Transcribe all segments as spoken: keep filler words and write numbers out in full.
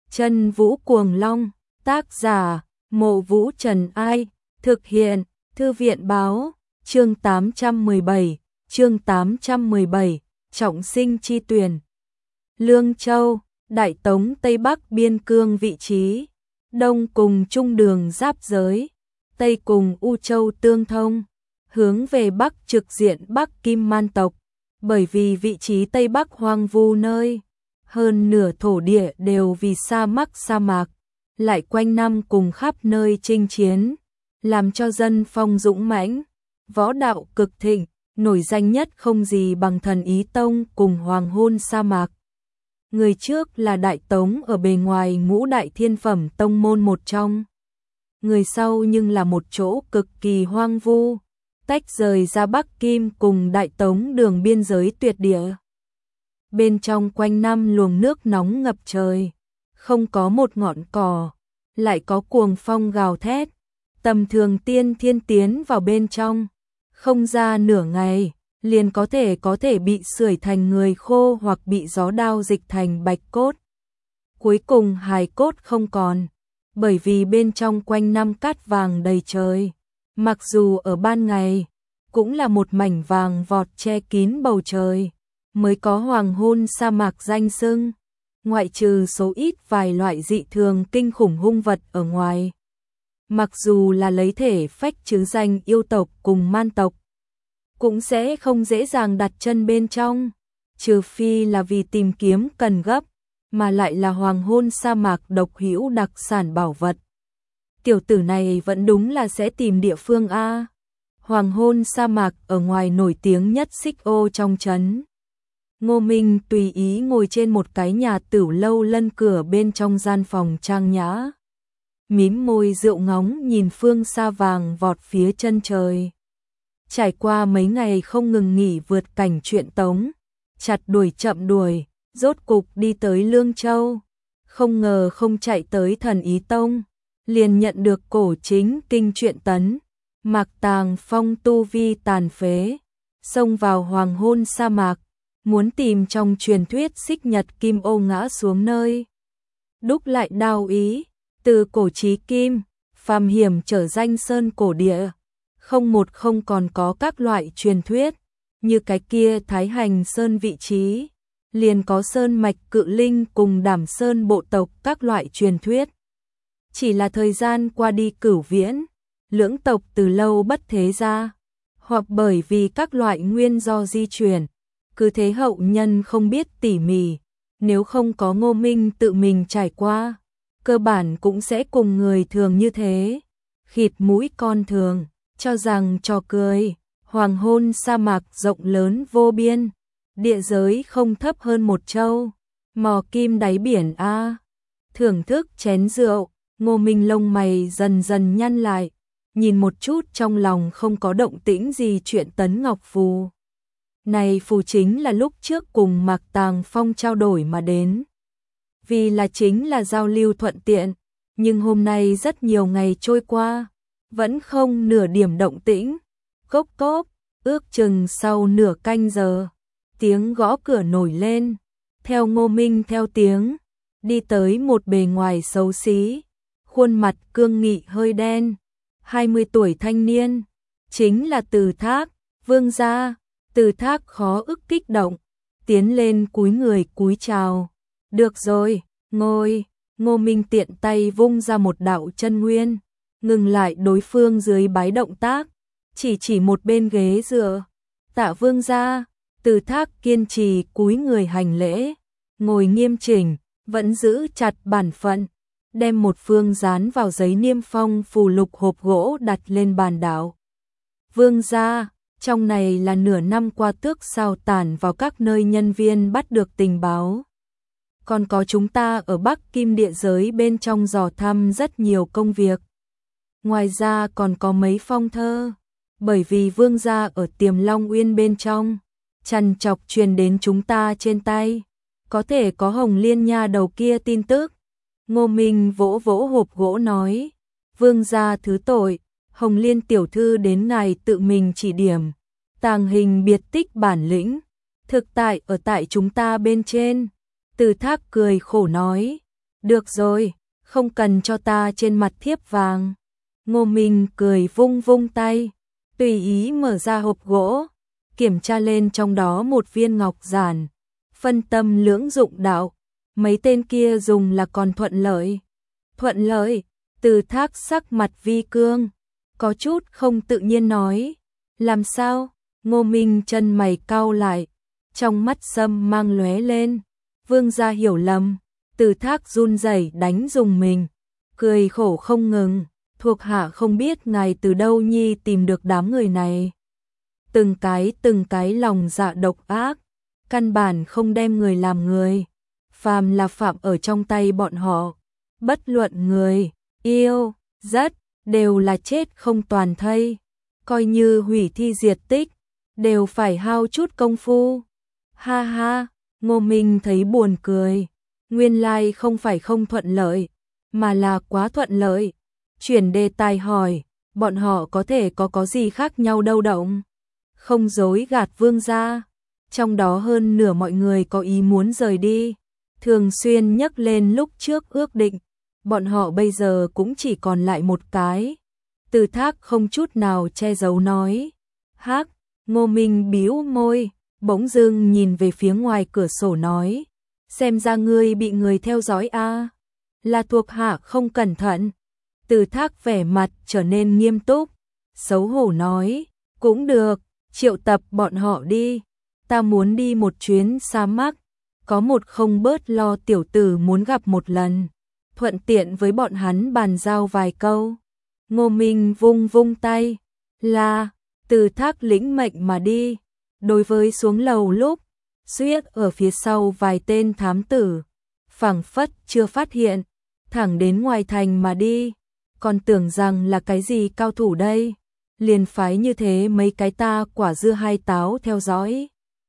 Chân Vũ Cuồng Long, tác giả, Mộ Vũ Trần Ai, thực hiện, Thư viện Báo, chương tám trăm mười bảy, chương tám trăm mười bảy, trọng sinh chi tuyển. Lương Châu, Đại Tống Tây Bắc biên cương vị trí, Đông cùng Trung đường giáp giới, Tây cùng U Châu tương thông, hướng về Bắc trực diện Bắc Kim Man tộc, bởi vì vị trí Tây Bắc hoang vu nơi, hơn nửa thổ địa đều vì sa mạc sa mạc, lại quanh năm cùng khắp nơi chinh chiến, làm cho dân phong dũng mãnh, võ đạo cực thịnh, nổi danh nhất không gì bằng Thần Ý Tông cùng Hoàng Hôn sa mạc. Người trước là Đại Tống ở bề ngoài ngũ đại thiên phẩm tông môn một trong. Người sau nhưng là một chỗ cực kỳ hoang vu, tách rời ra Bắc Kim cùng Đại Tống đường biên giới tuyệt địa. Bên trong quanh năm luồng nước nóng ngập trời, không có một ngọn cỏ, lại có cuồng phong gào thét. Tầm thường tiên thiên tiến vào bên trong, không ra nửa ngày, liền có thể có thể bị sưởi thành người khô hoặc bị gió đao dịch thành bạch cốt. Cuối cùng hài cốt không còn, bởi vì bên trong quanh năm cát vàng đầy trời, mặc dù ở ban ngày, cũng là một mảnh vàng vọt che kín bầu trời, mới có Hoàng Hôn sa mạc danh xưng, ngoại trừ số ít vài loại dị thường kinh khủng hung vật ở ngoài. Mặc dù là lấy thể phách chứ danh yêu tộc cùng man tộc, cũng sẽ không dễ dàng đặt chân bên trong, trừ phi là vì tìm kiếm cần gấp, mà lại là Hoàng Hôn sa mạc độc hữu đặc sản bảo vật. Tiểu tử này vẫn đúng là sẽ tìm địa phương a. Hoàng Hôn sa mạc ở ngoài nổi tiếng nhất xích ô trong trấn. Ngô Minh tùy ý ngồi trên một cái nhà tửu lâu lân cửa bên trong gian phòng trang nhã, mím môi rượu ngóng nhìn phương xa vàng vọt phía chân trời. Trải qua mấy ngày không ngừng nghỉ vượt cảnh truyện tống, chặt đuổi chậm đuổi, rốt cục đi tới Lương Châu. Không ngờ không chạy tới Thần Ý Tông, liền nhận được cổ chính kinh truyện tấn. Mạc Tàng Phong tu vi tàn phế, xông vào Hoàng Hôn sa mạc, muốn tìm trong truyền thuyết xích nhật kim ô ngã xuống nơi. Đúc lại đao ý, từ cổ chí kim, phàm hiểm trở danh sơn cổ địa. Không một không còn có các loại truyền thuyết, như cái kia Thái Hành Sơn vị trí, liền có sơn mạch cự linh cùng Đảm Sơn bộ tộc các loại truyền thuyết. Chỉ là thời gian qua đi cửu viễn, lưỡng tộc từ lâu bất thế gia, hoặc bởi vì các loại nguyên do di chuyển, cứ thế hậu nhân không biết tỉ mỉ, nếu không có Ngô Minh tự mình trải qua, cơ bản cũng sẽ cùng người thường như thế, khịt mũi con thường, cho rằng trò cười. Hoàng Hôn sa mạc rộng lớn vô biên, địa giới không thấp hơn một châu, mò kim đáy biển a. Thưởng thức chén rượu, Ngô Minh lông mày dần dần nhăn lại, nhìn một chút trong lòng không có động tĩnh gì chuyện Tấn Ngọc Phù. Này phù chính là lúc trước cùng Mạc Tàng Phong trao đổi mà đến. Vì là chính là giao lưu thuận tiện, nhưng hôm nay rất nhiều ngày trôi qua, vẫn không nửa điểm động tĩnh. Cốc cốc, ước chừng sau nửa canh giờ, tiếng gõ cửa nổi lên, theo Ngô Minh theo tiếng, đi tới một bề ngoài xấu xí, khuôn mặt cương nghị hơi đen, hai mươi tuổi thanh niên, chính là Từ Thác, vương gia. Từ Thác khó ức kích động, tiến lên cúi người cúi chào. Được rồi, ngồi. Ngô Minh tiện tay vung ra một đạo chân nguyên, ngừng lại đối phương dưới bái động tác, chỉ chỉ một bên ghế dựa. Tạ vương gia. Từ Thác kiên trì cúi người hành lễ, ngồi nghiêm chỉnh, vẫn giữ chặt bản phận, đem một phương dán vào giấy niêm phong phù lục hộp gỗ đặt lên bàn đảo. Vương gia, trong này là nửa năm qua tước sao tản vào các nơi nhân viên bắt được tình báo. Còn có chúng ta ở Bắc Kim địa giới bên trong dò thăm rất nhiều công việc. Ngoài ra còn có mấy phong thơ, bởi vì vương gia ở Tiềm Long Uyên bên trong, trằn trọc truyền đến chúng ta trên tay, có thể có Hồng Liên nha đầu kia tin tức. Ngô Minh vỗ vỗ hộp gỗ nói, vương gia thứ tội, Hồng Liên tiểu thư đến ngài tự mình chỉ điểm, tàng hình biệt tích bản lĩnh, thực tại ở tại chúng ta bên trên. Từ Thác cười khổ nói, Được rồi, không cần cho ta trên mặt thiếp vàng. Ngô Minh cười vung vung tay, tùy ý mở ra hộp gỗ, kiểm tra lên trong đó một viên ngọc giản. Phân tâm lưỡng dụng đạo, mấy tên kia dùng là còn thuận lợi. Thuận lợi, Từ Thác sắc mặt vi cương, có chút không tự nhiên nói. Làm sao? Ngô Minh chân mày cau lại, trong mắt sâm mang lóe lên. Vương gia hiểu lầm. Từ Thác run rẩy đánh dùng mình, cười khổ không ngừng. Thuộc hạ không biết ngài từ đâu nhi tìm được đám người này. Từng cái từng cái lòng dạ độc ác, căn bản không đem người làm người. Phàm là phạm ở trong tay bọn họ, bất luận người, yêu, rất, đều là chết không toàn thây. Coi như hủy thi diệt tích, đều phải hao chút công phu. Ha ha, Ngô Minh thấy buồn cười. Nguyên lai không phải không thuận lợi, mà là quá thuận lợi. Chuyển đề tài hỏi, bọn họ có thể có có gì khác nhau đâu động. Không dối gạt vương gia, trong đó hơn nửa mọi người có ý muốn rời đi. Thường xuyên nhắc lên lúc trước ước định, bọn họ bây giờ cũng chỉ còn lại một cái. Từ Thác không chút nào che giấu nói. Hắc, Ngô Minh bĩu môi, bỗng dưng nhìn về phía ngoài cửa sổ nói. Xem ra ngươi bị người theo dõi a à? Là thuộc hạ không cẩn thận. Từ Thác vẻ mặt trở nên nghiêm túc, xấu hổ nói. Cũng được, triệu tập bọn họ đi. Ta muốn đi một chuyến sa mạc. Có một không bớt lo tiểu tử muốn gặp một lần. Thuận tiện với bọn hắn bàn giao vài câu. Ngô Minh vung vung tay. Là, Từ Thác lĩnh mệnh mà đi. Đối với xuống lầu lúc, suýt ở phía sau vài tên thám tử. Phảng phất chưa phát hiện, thẳng đến ngoài thành mà đi. Còn tưởng rằng là cái gì cao thủ đây. Liền phái như thế mấy cái ta quả dưa hai táo theo dõi.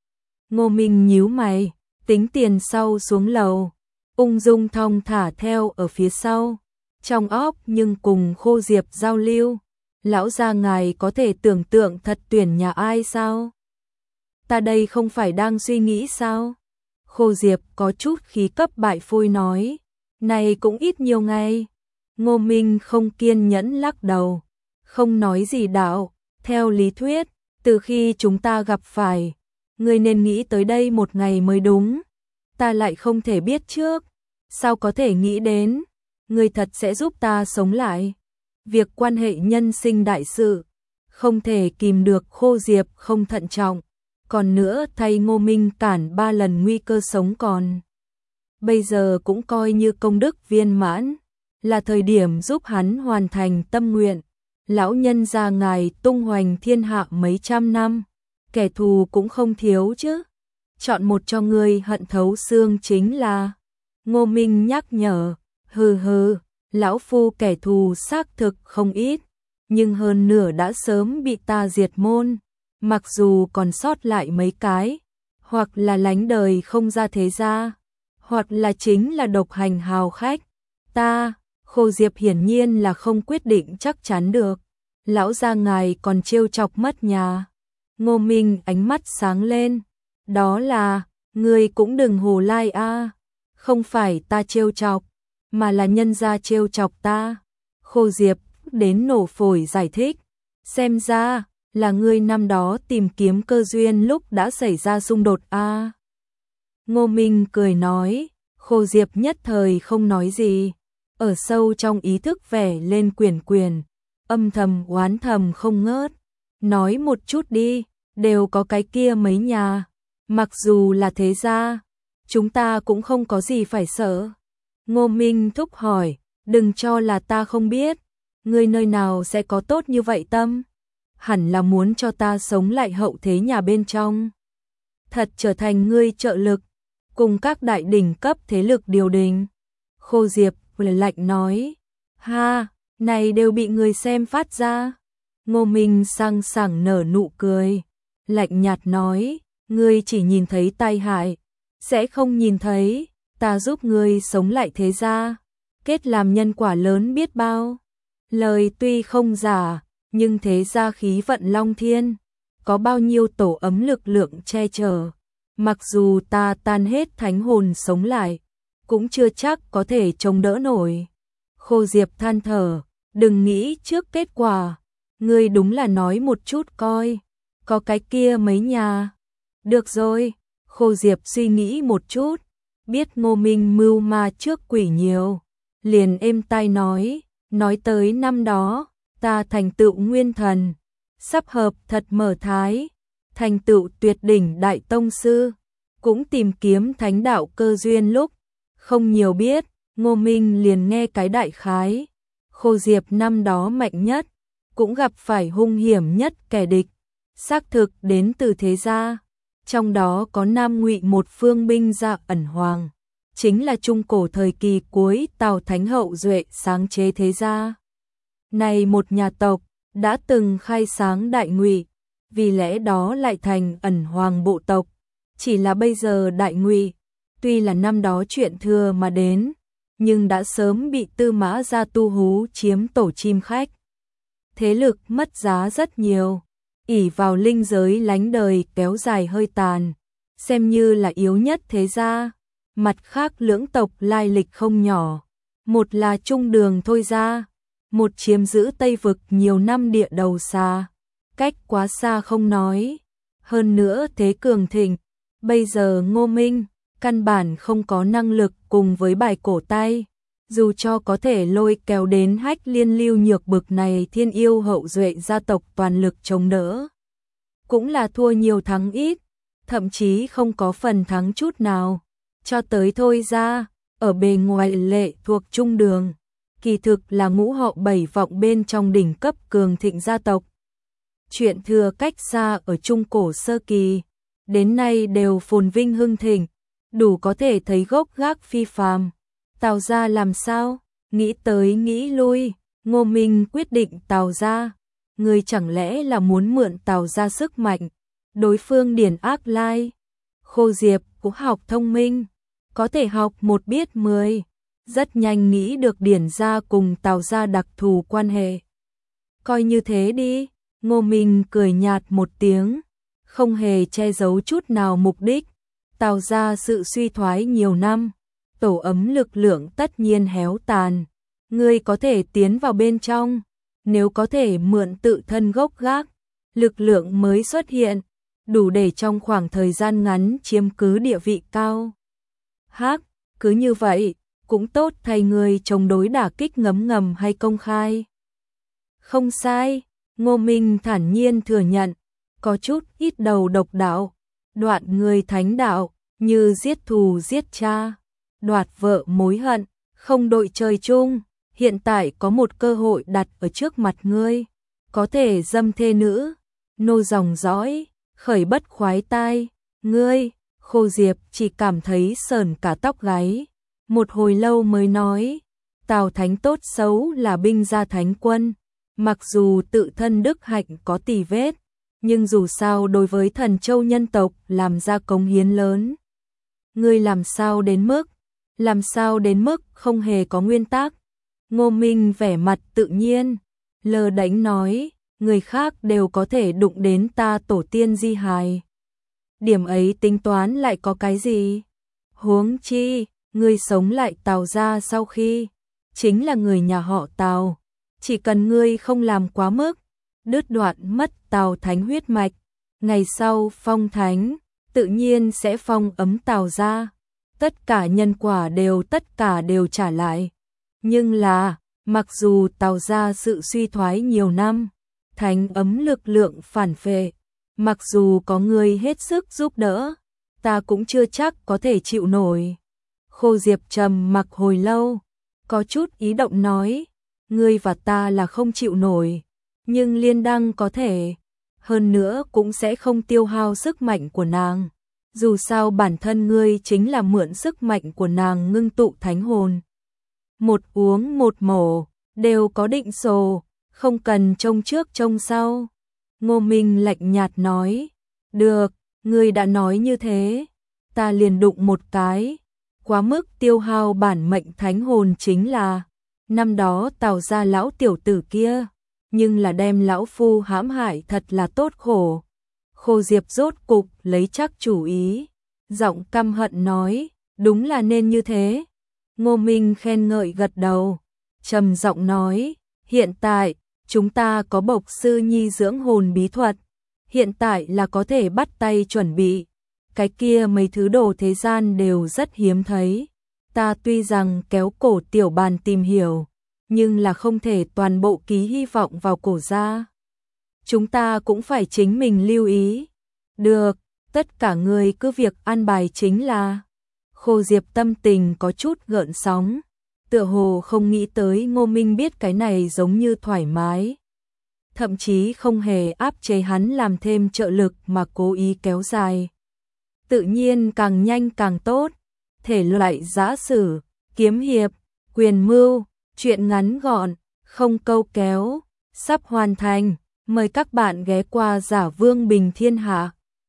Ngô Minh nhíu mày, tính tiền sau xuống lầu, ung dung thong thả theo ở phía sau, trong óc nhưng cùng Khô Diệp giao lưu. Lão gia ngài có thể tưởng tượng thật tuyển nhà ai sao? Ta đây không phải đang suy nghĩ sao? Khô Diệp có chút khí cấp bại phôi nói, này cũng ít nhiều ngày. Ngô Minh không kiên nhẫn lắc đầu, không nói gì đạo, theo lý thuyết, từ khi chúng ta gặp phải, ngươi nên nghĩ tới đây một ngày mới đúng. Ta lại không thể biết trước, sao có thể nghĩ đến, ngươi thật sẽ giúp ta sống lại. Việc quan hệ nhân sinh đại sự, không thể kìm được Khô Diệp không thận trọng, còn nữa thay Ngô Minh cản ba lần nguy cơ sống còn. Bây giờ cũng coi như công đức viên mãn, là thời điểm giúp hắn hoàn thành tâm nguyện. Lão nhân gia ngài tung hoành thiên hạ mấy trăm năm, kẻ thù cũng không thiếu chứ. Chọn một cho ngươi hận thấu xương chính là. Ngô Minh nhắc nhở, hừ hừ, lão phu kẻ thù xác thực không ít, nhưng hơn nửa đã sớm bị ta diệt môn, mặc dù còn sót lại mấy cái, hoặc là lánh đời không ra thế gia, hoặc là chính là độc hành hào khách. Ta, Khô Diệp hiển nhiên là không quyết định chắc chắn được. Lão gia ngài còn trêu chọc mất nhà. Ngô Minh ánh mắt sáng lên. Đó là, ngươi cũng đừng hồ lai a, không phải ta trêu chọc, mà là nhân gia trêu chọc ta. Khô Diệp đến nổ phổi giải thích. Xem ra, là ngươi năm đó tìm kiếm cơ duyên lúc đã xảy ra xung đột a. Ngô Minh cười nói. Khô Diệp nhất thời không nói gì. Ở sâu trong ý thức vẻ lên quyền quyền, âm thầm oán thầm không ngớt. Nói một chút đi, đều có cái kia mấy nhà. Mặc dù là thế gia, chúng ta cũng không có gì phải sợ. Ngô Minh thúc hỏi, đừng cho là ta không biết. Ngươi nơi nào sẽ có tốt như vậy tâm? Hẳn là muốn cho ta sống lại hậu thế nhà bên trong. Thật trở thành ngươi trợ lực, cùng các đại đỉnh cấp thế lực điều đình. Khô Diệp lạnh nói, ha, này đều bị người xem phát ra. Ngô Minh sang sảng nở nụ cười, lạnh nhạt nói, ngươi chỉ nhìn thấy tai hại, sẽ không nhìn thấy, ta giúp ngươi sống lại thế gia, kết làm nhân quả lớn biết bao. Lời tuy không giả, nhưng thế gia khí vận long thiên, có bao nhiêu tổ ấm lực lượng che chở, mặc dù ta tan hết thánh hồn sống lại, cũng chưa chắc có thể chống đỡ nổi. Khô Diệp than thở, đừng nghĩ trước kết quả, ngươi đúng là nói một chút coi, có cái kia mấy nhà. Được rồi, Khô Diệp suy nghĩ một chút, biết Ngô Minh mưu ma trước quỷ nhiều, liền êm tai nói, nói tới năm đó, ta thành tựu nguyên thần, sắp hợp thật mở thái, thành tựu tuyệt đỉnh đại tông sư, cũng tìm kiếm thánh đạo cơ duyên lúc, không nhiều biết, Ngô Minh liền nghe cái đại khái. Khô Diệp năm đó mạnh nhất, cũng gặp phải hung hiểm nhất kẻ địch, xác thực đến từ thế gia, trong đó có Nam Ngụy một phương binh gia ẩn hoàng, chính là trung cổ thời kỳ cuối Tào Thánh hậu duệ sáng chế thế gia. Này một nhà tộc, đã từng khai sáng Đại Ngụy, vì lẽ đó lại thành ẩn hoàng bộ tộc, chỉ là bây giờ Đại Ngụy, tuy là năm đó chuyện thừa mà đến, nhưng đã sớm bị Tư Mã gia tu hú chiếm tổ chim khách. Thế lực mất giá rất nhiều, ỷ vào linh giới lánh đời kéo dài hơi tàn, xem như là yếu nhất thế gia. Mặt khác lưỡng tộc lai lịch không nhỏ, một là Trung Đường Thôi gia, một chiếm giữ Tây vực nhiều năm địa đầu xa, cách quá xa không nói, hơn nữa thế cường thịnh, bây giờ Ngô Minh căn bản không có năng lực cùng với bài cổ tay, dù cho có thể lôi kéo đến Hách Liên Lưu Nhược bực này thiên yêu hậu duệ gia tộc toàn lực chống đỡ, cũng là thua nhiều thắng ít, thậm chí không có phần thắng chút nào. Cho tới Thôi gia, ở bề ngoài lệ thuộc Trung Đường, kỳ thực là ngũ hậu bảy vọng bên trong đỉnh cấp cường thịnh gia tộc. Chuyện thừa cách xa ở Trung cổ sơ kỳ, đến nay đều phồn vinh hưng thịnh, đủ có thể thấy gốc gác phi phàm. Tào gia làm sao? Nghĩ tới nghĩ lui, Ngô Minh quyết định Tào gia. Người chẳng lẽ là muốn mượn Tào gia sức mạnh, đối phương điển ác lai. Khô Diệp cũng học thông minh, có thể học một biết mười, rất nhanh nghĩ được điển gia cùng Tào gia đặc thù quan hệ. Coi như thế đi, Ngô Minh cười nhạt một tiếng, không hề che giấu chút nào mục đích. Tào gia sự suy thoái nhiều năm, tổ ấm lực lượng tất nhiên héo tàn, ngươi có thể tiến vào bên trong, nếu có thể mượn tự thân gốc gác, lực lượng mới xuất hiện, đủ để trong khoảng thời gian ngắn chiếm cứ địa vị cao. Hắc, cứ như vậy, cũng tốt thay người chống đối đả kích ngấm ngầm hay công khai. Không sai, Ngô Minh thản nhiên thừa nhận, có chút ít đầu độc đạo, đoạn người thánh đạo, như giết thù giết cha, đoạt vợ mối hận, không đội trời chung, hiện tại có một cơ hội đặt ở trước mặt ngươi, có thể dâm thê nữ, nô dòng dõi, khởi bất khoái tai, ngươi. Khô Diệp chỉ cảm thấy sờn cả tóc gáy, một hồi lâu mới nói, Tào Thánh tốt xấu là binh gia thánh quân, mặc dù tự thân đức hạnh có tì vết, nhưng dù sao đối với Thần Châu nhân tộc làm ra cống hiến lớn. Ngươi làm sao đến mức, làm sao đến mức không hề có nguyên tắc. Ngô Minh vẻ mặt tự nhiên, lơ đễnh nói, người khác đều có thể đụng đến ta tổ tiên di hài. Điểm ấy tính toán lại có cái gì? Huống chi, ngươi sống lại Tào gia sau khi, chính là người nhà họ Tào, chỉ cần ngươi không làm quá mức, đứt đoạn mất Tào Thánh huyết mạch, ngày sau phong thánh, tự nhiên sẽ phong ấm Tào gia, tất cả nhân quả đều tất cả đều trả lại. Nhưng là, mặc dù Tào gia sự suy thoái nhiều năm, thánh ấm lực lượng phản phệ, mặc dù có người hết sức giúp đỡ, ta cũng chưa chắc có thể chịu nổi. Khô Diệp trầm mặc hồi lâu, có chút ý động nói, ngươi và ta là không chịu nổi, nhưng Liên Đăng có thể, hơn nữa cũng sẽ không tiêu hao sức mạnh của nàng. Dù sao bản thân ngươi chính là mượn sức mạnh của nàng ngưng tụ thánh hồn. Một uống một mổ, đều có định số, không cần trông trước trông sau. Ngô Minh lạnh nhạt nói, được, ngươi đã nói như thế, ta liền đụng một cái, quá mức tiêu hao bản mệnh thánh hồn chính là, năm đó Tào gia lão tiểu tử kia, nhưng là đem lão phu hãm hại thật là tốt khổ. Khô Diệp rốt cục lấy chắc chủ ý, giọng căm hận nói, đúng là nên như thế, Ngô Minh khen ngợi gật đầu, trầm giọng nói, hiện tại, chúng ta có bộc sư nhi dưỡng hồn bí thuật, hiện tại là có thể bắt tay chuẩn bị. Cái kia mấy thứ đồ thế gian đều rất hiếm thấy. Ta tuy rằng kéo cổ tiểu bàn tìm hiểu, nhưng là không thể toàn bộ ký hy vọng vào cổ gia. Chúng ta cũng phải chính mình lưu ý. Được, tất cả người cứ việc an bài chính là. Khô Diệp tâm tình có chút gợn sóng, tựa hồ không nghĩ tới Ngô Minh biết cái này giống như thoải mái. Thậm chí không hề áp chế hắn làm thêm trợ lực mà cố ý kéo dài. Tự nhiên càng nhanh càng tốt, thể loại giã sử, kiếm hiệp, quyền mưu, truyện ngắn gọn, không câu kéo, sắp hoàn thành, mời các bạn ghé qua Giả Vương Bình Thiên Hạ.